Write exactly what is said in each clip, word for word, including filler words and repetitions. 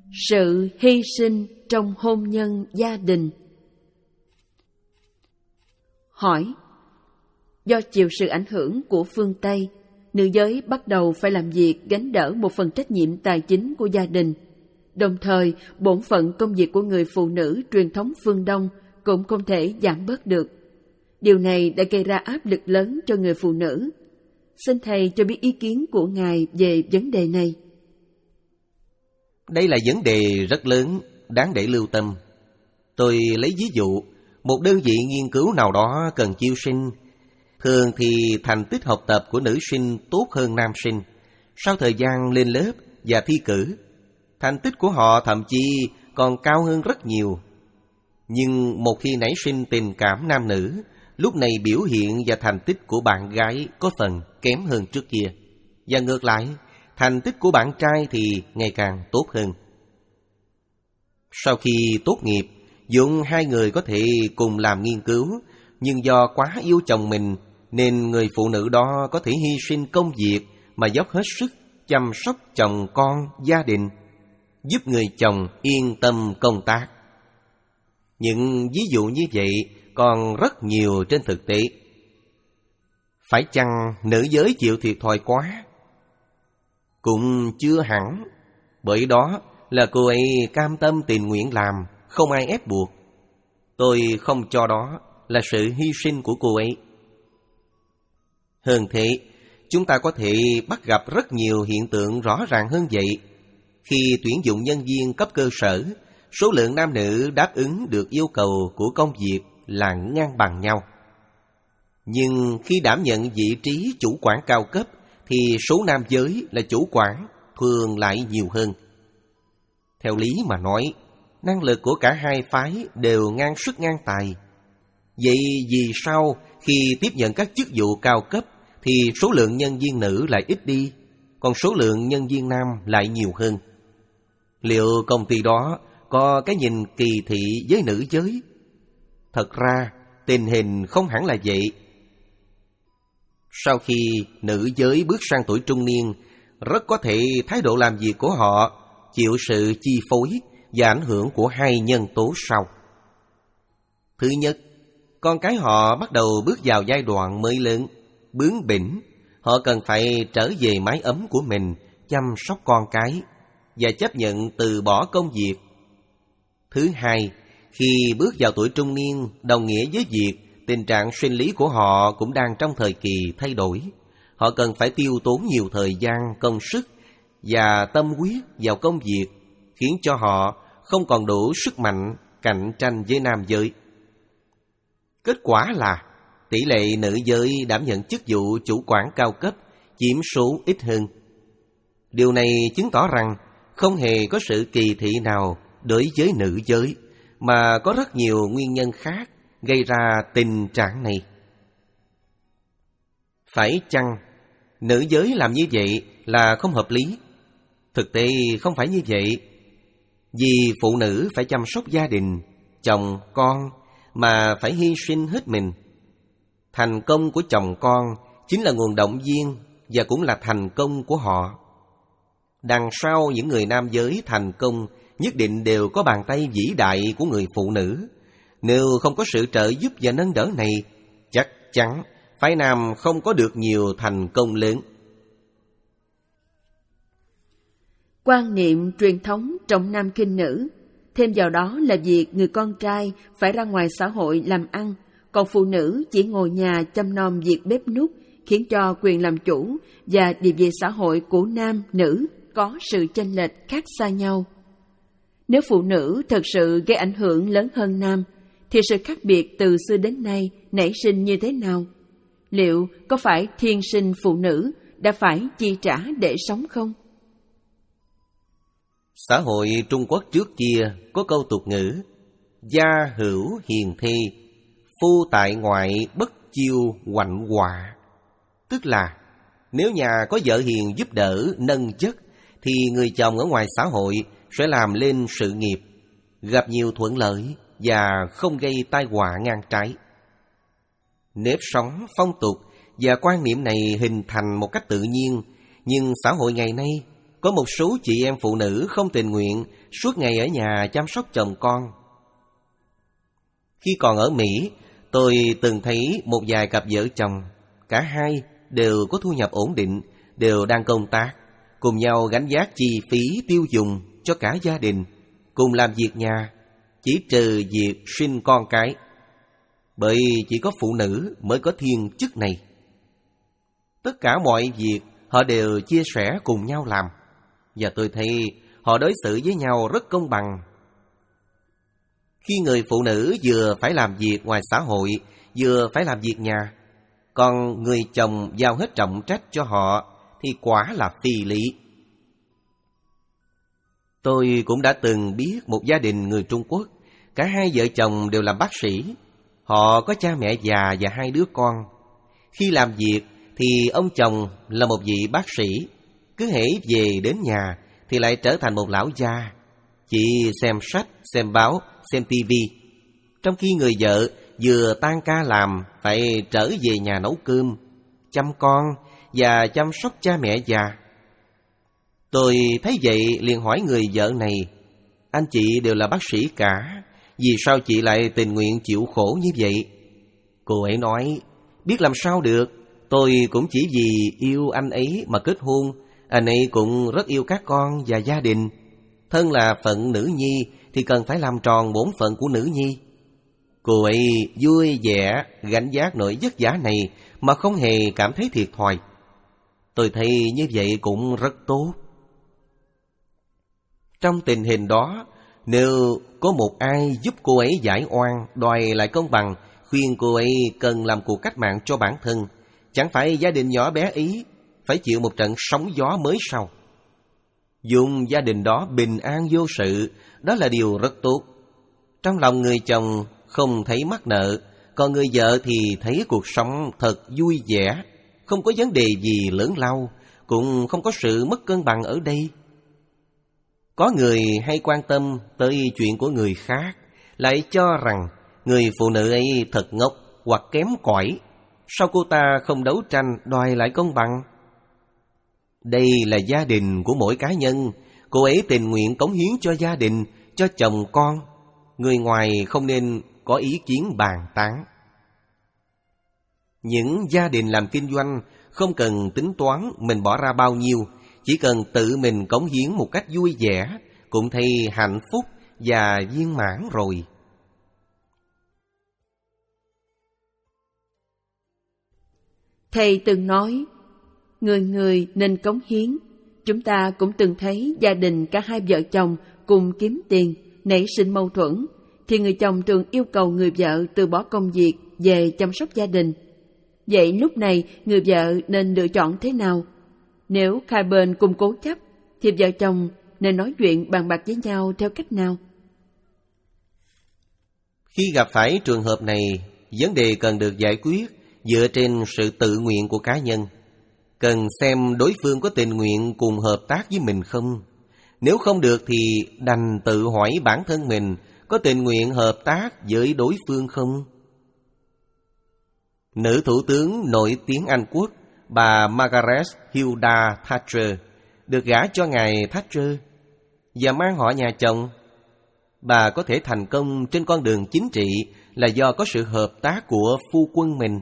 Sự hy sinh trong hôn nhân gia đình. Hỏi: do chịu sự ảnh hưởng của phương Tây, nữ giới bắt đầu phải làm việc gánh đỡ một phần trách nhiệm tài chính của gia đình. Đồng thời, bổn phận công việc của người phụ nữ truyền thống phương Đông cũng không thể giảm bớt được. Điều này đã gây ra áp lực lớn cho người phụ nữ. Xin Thầy cho biết ý kiến của Ngài về vấn đề này. Đây là vấn đề rất lớn, đáng để lưu tâm. Tôi lấy ví dụ, một đơn vị nghiên cứu nào đó cần chiêu sinh. Thường thì thành tích học tập của nữ sinh tốt hơn nam sinh. Sau thời gian lên lớp và thi cử, thành tích của họ thậm chí còn cao hơn rất nhiều. Nhưng một khi nảy sinh tình cảm nam nữ, lúc này biểu hiện và thành tích của bạn gái có phần kém hơn trước kia. Và ngược lại, thành tích của bạn trai thì ngày càng tốt hơn. Sau khi tốt nghiệp, Dũng hai người có thể cùng làm nghiên cứu, nhưng do quá yêu chồng mình nên người phụ nữ đó có thể hy sinh công việc mà dốc hết sức chăm sóc chồng con, gia đình, giúp người chồng yên tâm công tác. Những ví dụ như vậy còn rất nhiều trên thực tế. Phải chăng nữ giới chịu thiệt thòi quá? Cũng chưa hẳn, bởi đó là cô ấy cam tâm tình nguyện làm, không ai ép buộc. Tôi không cho đó là sự hy sinh của cô ấy. Hơn thế, chúng ta có thể bắt gặp rất nhiều hiện tượng rõ ràng hơn vậy. Khi tuyển dụng nhân viên cấp cơ sở, số lượng nam nữ đáp ứng được yêu cầu của công việc là ngang bằng nhau. Nhưng khi đảm nhận vị trí chủ quản cao cấp thì số nam giới là chủ quản thường lại nhiều hơn. Theo lý mà nói, năng lực của cả hai phái đều ngang sức ngang tài. Vậy vì sao khi tiếp nhận các chức vụ cao cấp thì số lượng nhân viên nữ lại ít đi, còn số lượng nhân viên nam lại nhiều hơn? Liệu công ty đó có cái nhìn kỳ thị với nữ giới? Thật ra, tình hình không hẳn là vậy. Sau khi nữ giới bước sang tuổi trung niên, rất có thể thái độ làm việc của họ chịu sự chi phối và ảnh hưởng của hai nhân tố sau. Thứ nhất, con cái họ bắt đầu bước vào giai đoạn mới lớn, bướng bỉnh. Họ cần phải trở về mái ấm của mình, chăm sóc con cái và chấp nhận từ bỏ công việc. Thứ hai, khi bước vào tuổi trung niên, đồng nghĩa với việc tình trạng sinh lý của họ cũng đang trong thời kỳ thay đổi. Họ cần phải tiêu tốn nhiều thời gian, công sức và tâm huyết vào công việc, khiến cho họ không còn đủ sức mạnh cạnh tranh với nam giới. Kết quả là tỷ lệ nữ giới đảm nhận chức vụ chủ quản cao cấp chiếm số ít hơn. Điều này chứng tỏ rằng không hề có sự kỳ thị nào đối với nữ giới, mà có rất nhiều nguyên nhân khác gây ra tình trạng này. Phải chăng nữ giới làm như vậy là không hợp lý? Thực tế không phải như vậy. Vì phụ nữ phải chăm sóc gia đình, chồng, con mà phải hy sinh hết mình. Thành công của chồng con chính là nguồn động viên và cũng là thành công của họ. Đằng sau những người nam giới thành công nhất định đều có bàn tay vĩ đại của người phụ nữ. Nếu không có sự trợ giúp và nâng đỡ này, chắc chắn phái nam không có được nhiều thành công lớn. Quan niệm truyền thống trọng nam khinh nữ, thêm vào đó là việc người con trai phải ra ngoài xã hội làm ăn, còn phụ nữ chỉ ngồi nhà chăm nom việc bếp núc, khiến cho quyền làm chủ và địa vị xã hội của nam, nữ có sự chênh lệch khác xa nhau. Nếu phụ nữ thật sự gây ảnh hưởng lớn hơn nam, thì sự khác biệt từ xưa đến nay nảy sinh như thế nào? Liệu có phải thiên sinh phụ nữ đã phải chi trả để sống không? Xã hội Trung Quốc trước kia có câu tục ngữ: gia hữu hiền thê, phu tại ngoại bất chiêu hoạnh họa. Tức là nếu nhà có vợ hiền giúp đỡ, nâng chất, thì người chồng ở ngoài xã hội sẽ làm lên sự nghiệp, gặp nhiều thuận lợi và không gây tai họa ngang trái. Nếp sống, phong tục và quan niệm này hình thành một cách tự nhiên, nhưng xã hội ngày nay Có một số chị em phụ nữ không tình nguyện suốt ngày ở nhà chăm sóc chồng con. Khi còn ở Mỹ, tôi từng thấy một vài cặp vợ chồng, cả hai đều có thu nhập ổn định, đều đang công tác, cùng nhau gánh vác chi phí tiêu dùng cho cả gia đình, cùng làm việc nhà, chỉ trừ việc sinh con cái. Bởi chỉ có phụ nữ mới có thiên chức này. Tất cả mọi việc họ đều chia sẻ cùng nhau làm, và tôi thấy họ đối xử với nhau rất công bằng. Khi người phụ nữ vừa phải làm việc ngoài xã hội, vừa phải làm việc nhà, còn người chồng giao hết trọng trách cho họ, thì quả là phi lý. Tôi cũng đã từng biết một gia đình người Trung Quốc, cả hai vợ chồng đều làm bác sĩ. Họ có cha mẹ già và hai đứa con. Khi làm việc thì ông chồng là một vị bác sĩ, cứ hễ về đến nhà thì lại trở thành một lão già, chỉ xem sách, xem báo, xem tivi. Trong khi người vợ vừa tan ca làm phải trở về nhà nấu cơm, chăm con và chăm sóc cha mẹ già. Tôi thấy vậy liền hỏi người vợ này: anh chị đều là bác sĩ cả, vì sao chị lại tình nguyện chịu khổ như vậy? Cô ấy nói: biết làm sao được, tôi cũng chỉ vì yêu anh ấy mà kết hôn. Anh ấy cũng rất yêu các con và gia đình. Thân là phận nữ nhi thì cần phải làm tròn bổn phận của nữ nhi. Cô ấy vui vẻ gánh vác nỗi vất vả này mà không hề cảm thấy thiệt thòi. Tôi thấy như vậy cũng rất tốt. Trong tình hình đó, nếu có một ai giúp cô ấy giải oan, đòi lại công bằng, khuyên cô ấy cần làm cuộc cách mạng cho bản thân, chẳng phải gia đình nhỏ bé ấy phải chịu một trận sóng gió mới sao? Dùng gia đình đó bình an vô sự, đó là điều rất tốt. Trong lòng người chồng không thấy mắc nợ, còn người vợ thì thấy cuộc sống thật vui vẻ, không có vấn đề gì lớn lao, cũng không có sự mất cân bằng ở đây. Có người hay quan tâm tới chuyện của người khác, lại cho rằng người phụ nữ ấy thật ngốc hoặc kém cỏi. Sao cô ta không đấu tranh đòi lại công bằng? Đây là gia đình của mỗi cá nhân. Cô ấy tình nguyện cống hiến cho gia đình, cho chồng con. Người ngoài không nên có ý kiến bàn tán. Những gia đình làm kinh doanh không cần tính toán mình bỏ ra bao nhiêu, chỉ cần tự mình cống hiến một cách vui vẻ, cũng thấy hạnh phúc và viên mãn rồi. Thầy từng nói, người người nên cống hiến. Chúng ta cũng từng thấy gia đình cả hai vợ chồng cùng kiếm tiền, nảy sinh mâu thuẫn, thì người chồng thường yêu cầu người vợ từ bỏ công việc về chăm sóc gia đình. Vậy lúc này người vợ nên lựa chọn thế nào? Nếu hai bên cùng cố chấp, thì vợ chồng nên nói chuyện bàn bạc với nhau theo cách nào? Khi gặp phải trường hợp này, vấn đề cần được giải quyết dựa trên sự tự nguyện của cá nhân. Cần xem đối phương có tình nguyện cùng hợp tác với mình không. Nếu không được thì đành tự hỏi bản thân mình có tình nguyện hợp tác với đối phương không. Nữ thủ tướng nổi tiếng Anh Quốc, bà Margaret Hilda Thatcher, được gả cho ngài Thatcher và mang họ nhà chồng. Bà có thể thành công trên con đường chính trị là do có sự hợp tác của phu quân mình.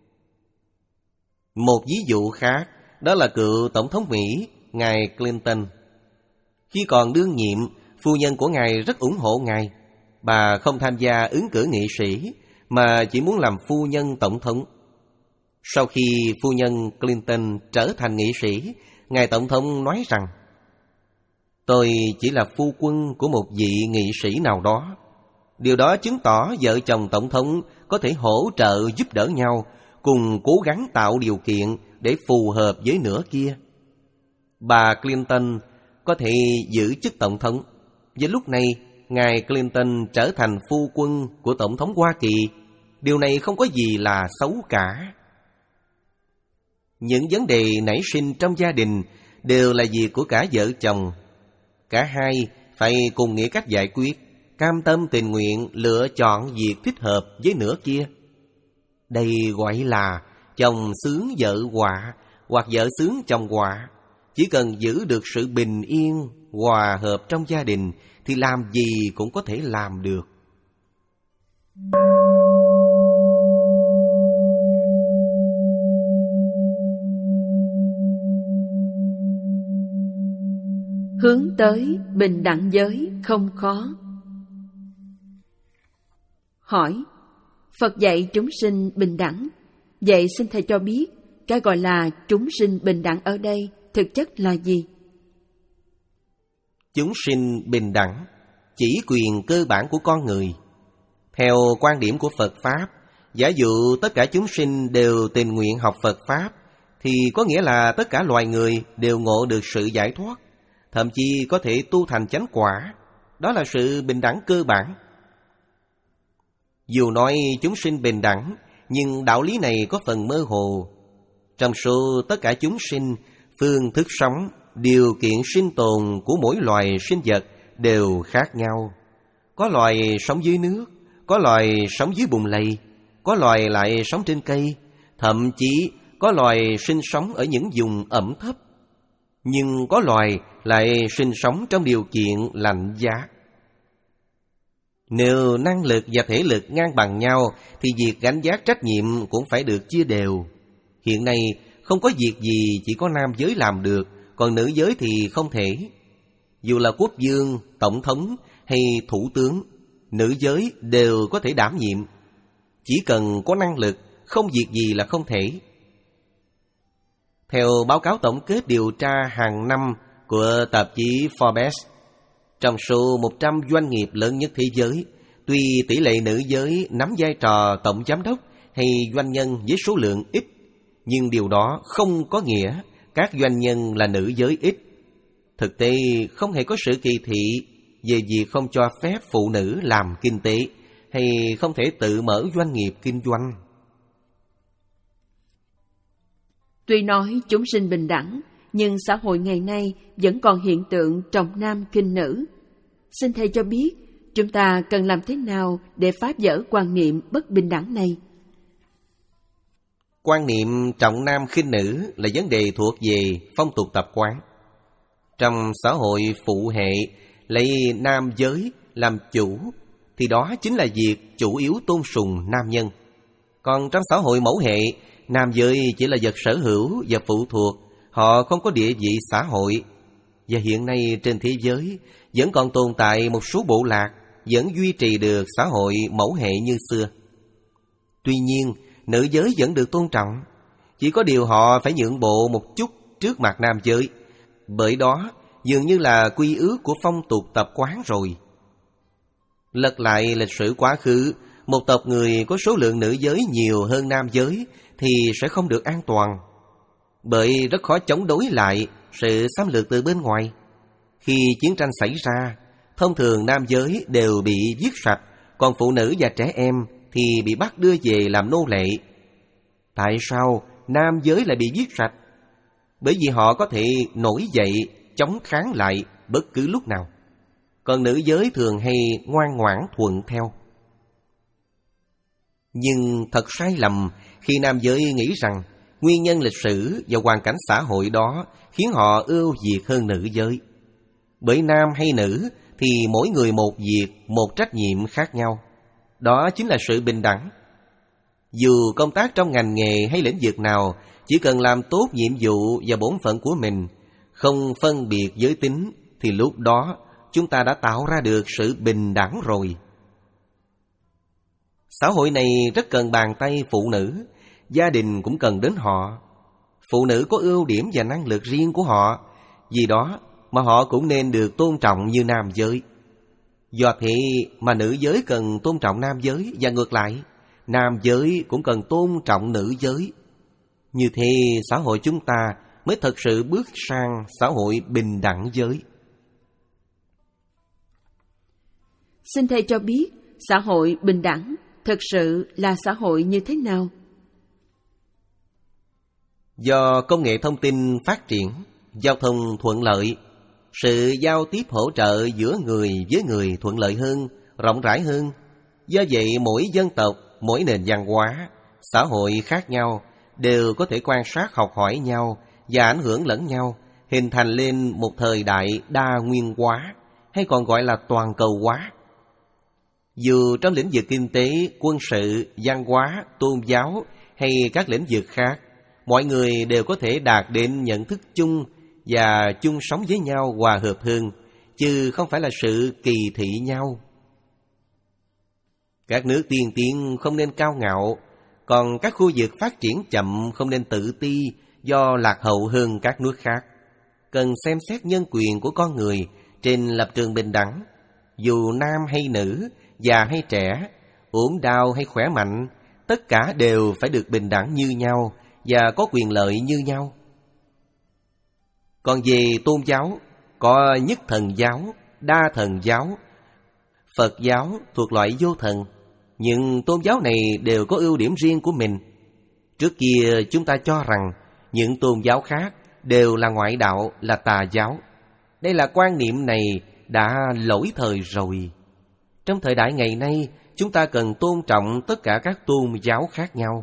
Một ví dụ khác, đó là cựu Tổng thống Mỹ, ngài Clinton. Khi còn đương nhiệm, phu nhân của ngài rất ủng hộ ngài. Bà không tham gia ứng cử nghị sĩ, mà chỉ muốn làm phu nhân tổng thống. Sau khi phu nhân Clinton trở thành nghị sĩ, ngài tổng thống nói rằng: tôi chỉ là phu quân của một vị nghị sĩ nào đó. Điều đó chứng tỏ vợ chồng tổng thống có thể hỗ trợ giúp đỡ nhau, cùng cố gắng tạo điều kiện để phù hợp với nửa kia. Bà Clinton có thể giữ chức tổng thống, và lúc này ngài Clinton trở thành phu quân của tổng thống Hoa Kỳ. Điều này không có gì là xấu cả. Những vấn đề nảy sinh trong gia đình đều là việc của cả vợ chồng. Cả hai phải cùng nghĩ cách giải quyết, cam tâm tình nguyện lựa chọn việc thích hợp với nửa kia. Đây gọi là chồng xướng vợ họa, hoặc vợ xướng chồng họa. Chỉ cần giữ được sự bình yên, hòa hợp trong gia đình thì làm gì cũng có thể làm được. Hướng tới bình đẳng giới không khó. Hỏi: Phật dạy chúng sinh bình đẳng, vậy xin Thầy cho biết cái gọi là chúng sinh bình đẳng ở đây thực chất là gì? Chúng sinh bình đẳng chỉ quyền cơ bản của con người. Theo quan điểm của Phật Pháp, giả dụ tất cả chúng sinh đều tình nguyện học Phật Pháp, thì có nghĩa là tất cả loài người đều ngộ được sự giải thoát, thậm chí có thể tu thành chánh quả. Đó là sự bình đẳng cơ bản. Dù nói chúng sinh bình đẳng, nhưng đạo lý này có phần mơ hồ. Trong số tất cả chúng sinh, phương thức sống, điều kiện sinh tồn của mỗi loài sinh vật đều khác nhau. Có loài sống dưới nước, có loài sống dưới bùn lầy, có loài lại sống trên cây, thậm chí có loài sinh sống ở những vùng ẩm thấp. Nhưng có loài lại sinh sống trong điều kiện lạnh giá. Nếu năng lực và thể lực ngang bằng nhau thì việc gánh vác trách nhiệm cũng phải được chia đều. Hiện nay không có việc gì chỉ có nam giới làm được, còn nữ giới thì không thể. Dù là quốc vương, tổng thống hay thủ tướng, nữ giới đều có thể đảm nhiệm. Chỉ cần có năng lực, không việc gì là không thể. Theo báo cáo tổng kết điều tra hàng năm của tạp chí Forbes, trong số một trăm doanh nghiệp lớn nhất thế giới, tuy tỷ lệ nữ giới nắm vai trò tổng giám đốc hay doanh nhân với số lượng ít, nhưng điều đó không có nghĩa các doanh nhân là nữ giới ít. Thực tế không hề có sự kỳ thị về việc không cho phép phụ nữ làm kinh tế hay không thể tự mở doanh nghiệp kinh doanh. Tuy nói chúng sinh bình đẳng, nhưng xã hội ngày nay vẫn còn hiện tượng trọng nam khinh nữ. Xin Thầy cho biết, chúng ta cần làm thế nào để phá vỡ quan niệm bất bình đẳng này? Quan niệm trọng nam khinh nữ là vấn đề thuộc về phong tục tập quán. Trong xã hội phụ hệ lấy nam giới làm chủ, thì đó chính là việc chủ yếu tôn sùng nam nhân. Còn trong xã hội mẫu hệ, nam giới chỉ là vật sở hữu và phụ thuộc, họ không có địa vị xã hội. Và hiện nay trên thế giới vẫn còn tồn tại một số bộ lạc vẫn duy trì được xã hội mẫu hệ như xưa. Tuy nhiên, nữ giới vẫn được tôn trọng, chỉ có điều họ phải nhượng bộ một chút trước mặt nam giới. Bởi đó dường như là quy ước của phong tục tập quán rồi. Lật lại lịch sử quá khứ, một tộc người có số lượng nữ giới nhiều hơn nam giới thì sẽ không được an toàn, bởi rất khó chống đối lại sự xâm lược từ bên ngoài. Khi chiến tranh xảy ra, thông thường nam giới đều bị giết sạch, còn phụ nữ và trẻ em thì bị bắt đưa về làm nô lệ. Tại sao nam giới lại bị giết sạch? Bởi vì họ có thể nổi dậy chống kháng lại bất cứ lúc nào, còn nữ giới thường hay ngoan ngoãn thuận theo. Nhưng thật sai lầm khi nam giới nghĩ rằng nguyên nhân lịch sử và hoàn cảnh xã hội đó khiến họ ưu việt hơn nữ giới. Bởi nam hay nữ thì mỗi người một việc, một trách nhiệm khác nhau. Đó chính là sự bình đẳng. Dù công tác trong ngành nghề hay lĩnh vực nào, chỉ cần làm tốt nhiệm vụ và bổn phận của mình, không phân biệt giới tính, thì lúc đó chúng ta đã tạo ra được sự bình đẳng rồi. Xã hội này rất cần bàn tay phụ nữ, gia đình cũng cần đến họ. Phụ nữ có ưu điểm và năng lực riêng của họ, vì đó mà họ cũng nên được tôn trọng như nam giới. Do thế mà nữ giới cần tôn trọng nam giới, và ngược lại, nam giới cũng cần tôn trọng nữ giới. Như thế xã hội chúng ta mới thật sự bước sang xã hội bình đẳng giới. Xin Thầy cho biết, xã hội bình đẳng thực sự là xã hội như thế nào? Do công nghệ thông tin phát triển, giao thông thuận lợi, sự giao tiếp hỗ trợ giữa người với người thuận lợi hơn, rộng rãi hơn. Do vậy mỗi dân tộc, mỗi nền văn hóa, xã hội khác nhau đều có thể quan sát học hỏi nhau và ảnh hưởng lẫn nhau, hình thành lên một thời đại đa nguyên hóa, hay còn gọi là toàn cầu hóa. Dù trong lĩnh vực kinh tế, quân sự, văn hóa, tôn giáo hay các lĩnh vực khác, mọi người đều có thể đạt đến nhận thức chung và chung sống với nhau hòa hợp hơn, chứ không phải là sự kỳ thị nhau. Các nước tiên tiến không nên cao ngạo, còn các khu vực phát triển chậm không nên tự ti do lạc hậu hơn các nước khác. Cần xem xét nhân quyền của con người trên lập trường bình đẳng, dù nam hay nữ, già hay trẻ, ốm đau hay khỏe mạnh, tất cả đều phải được bình đẳng như nhau và có quyền lợi như nhau. Còn về tôn giáo, có nhất thần giáo, đa thần giáo, Phật giáo thuộc loại vô thần, nhưng tôn giáo này đều có ưu điểm riêng của mình. Trước kia chúng ta cho rằng những tôn giáo khác đều là ngoại đạo, là tà giáo. Đây là quan niệm này đã lỗi thời rồi. Trong thời đại ngày nay, chúng ta cần tôn trọng tất cả các tôn giáo khác nhau.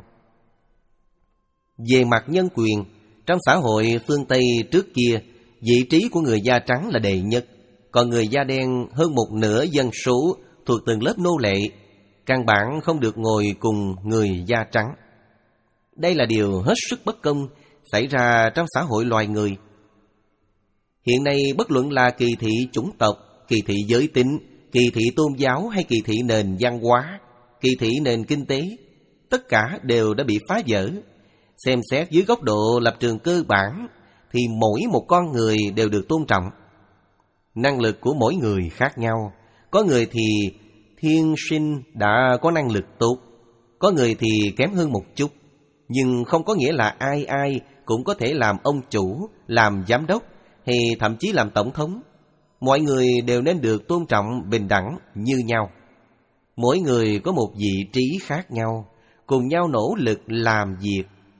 Về mặt nhân quyền, trong xã hội phương Tây trước kia, vị trí của người da trắng là đệ nhất, còn người da đen hơn một nửa dân số thuộc từng lớp nô lệ, căn bản không được ngồi cùng người da trắng. Đây là điều hết sức bất công xảy ra trong xã hội loài người. Hiện nay bất luận là kỳ thị chủng tộc, kỳ thị giới tính, kỳ thị tôn giáo hay kỳ thị nền văn hóa, kỳ thị nền kinh tế, tất cả đều đã bị phá vỡ. Xem xét dưới góc độ lập trường cơ bản thì mỗi một con người đều được tôn trọng. Năng lực của mỗi người khác nhau. Có người thì thiên sinh đã có năng lực tốt, có người thì kém hơn một chút. Nhưng không có nghĩa là ai ai cũng có thể làm ông chủ, làm giám đốc hay thậm chí làm tổng thống. Mọi người đều nên được tôn trọng bình đẳng như nhau. Mỗi người có một vị trí khác nhau, cùng nhau nỗ lực làm việc.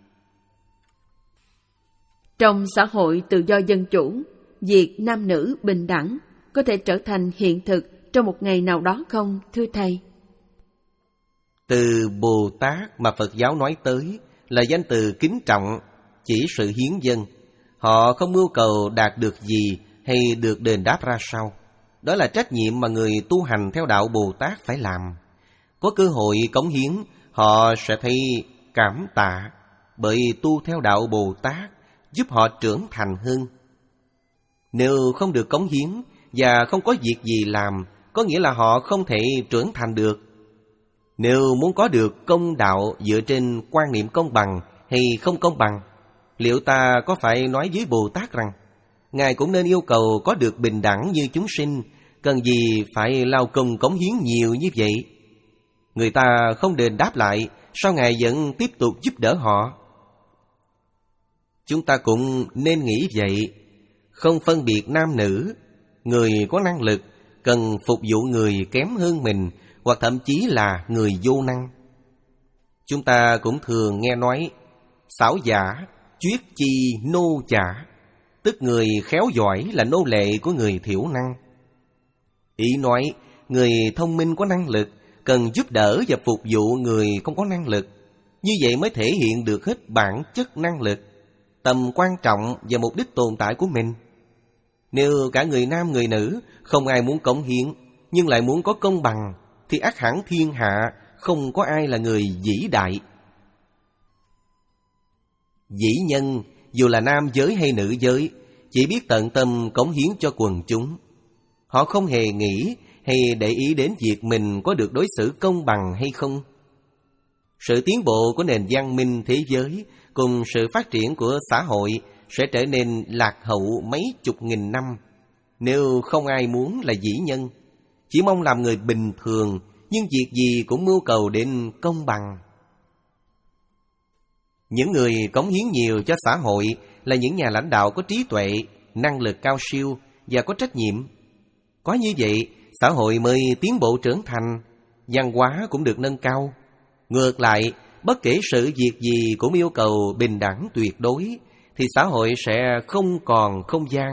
Trong xã hội tự do dân chủ, việc nam nữ bình đẳng có thể trở thành hiện thực trong một ngày nào đó không, thưa Thầy? Từ Bồ Tát mà Phật giáo nói tới là danh từ kính trọng, chỉ sự hiến dâng. Họ không mưu cầu đạt được gì hay được đền đáp ra sao. Đó là trách nhiệm mà người tu hành theo đạo Bồ Tát phải làm. Có cơ hội cống hiến, họ sẽ thấy cảm tạ, bởi tu theo đạo Bồ Tát giúp họ trưởng thành hơn. Nếu không được cống hiến và không có việc gì làm, có nghĩa là họ không thể trưởng thành được. Nếu muốn có được công đạo dựa trên quan niệm công bằng hay không công bằng, liệu ta có phải nói với Bồ Tát rằng Ngài cũng nên yêu cầu có được bình đẳng như chúng sinh, cần gì phải lao công cống hiến nhiều như vậy? Người ta không đền đáp lại, sao Ngài vẫn tiếp tục giúp đỡ họ? Chúng ta cũng nên nghĩ vậy, không phân biệt nam nữ. Người có năng lực cần phục vụ người kém hơn mình, hoặc thậm chí là người vô năng. Chúng ta cũng thường nghe nói xảo giả, chuyết chi nô chả, tức người khéo giỏi là nô lệ của người thiểu năng. Ý nói người thông minh có năng lực cần giúp đỡ và phục vụ người không có năng lực. Như vậy mới thể hiện được hết bản chất năng lực, tầm quan trọng và mục đích tồn tại của mình. Nếu cả người nam người nữ không ai muốn cống hiến, nhưng lại muốn có công bằng, thì ắt hẳn thiên hạ không có ai là người vĩ đại. Vĩ nhân, dù là nam giới hay nữ giới, chỉ biết tận tâm cống hiến cho quần chúng. Họ không hề nghĩ hay để ý đến việc mình có được đối xử công bằng hay không. Sự tiến bộ của nền văn minh thế giới cùng sự phát triển của xã hội sẽ trở nên lạc hậu mấy chục nghìn năm nếu không ai muốn là vĩ nhân, chỉ mong làm người bình thường, nhưng việc gì cũng mưu cầu đến công bằng. Những người cống hiến nhiều cho xã hội là những nhà lãnh đạo có trí tuệ, năng lực cao siêu và có trách nhiệm. Có như vậy, xã hội mới tiến bộ trưởng thành, văn hóa cũng được nâng cao. Ngược lại, bất kể sự việc gì cũng yêu cầu bình đẳng tuyệt đối, thì xã hội sẽ không còn không gian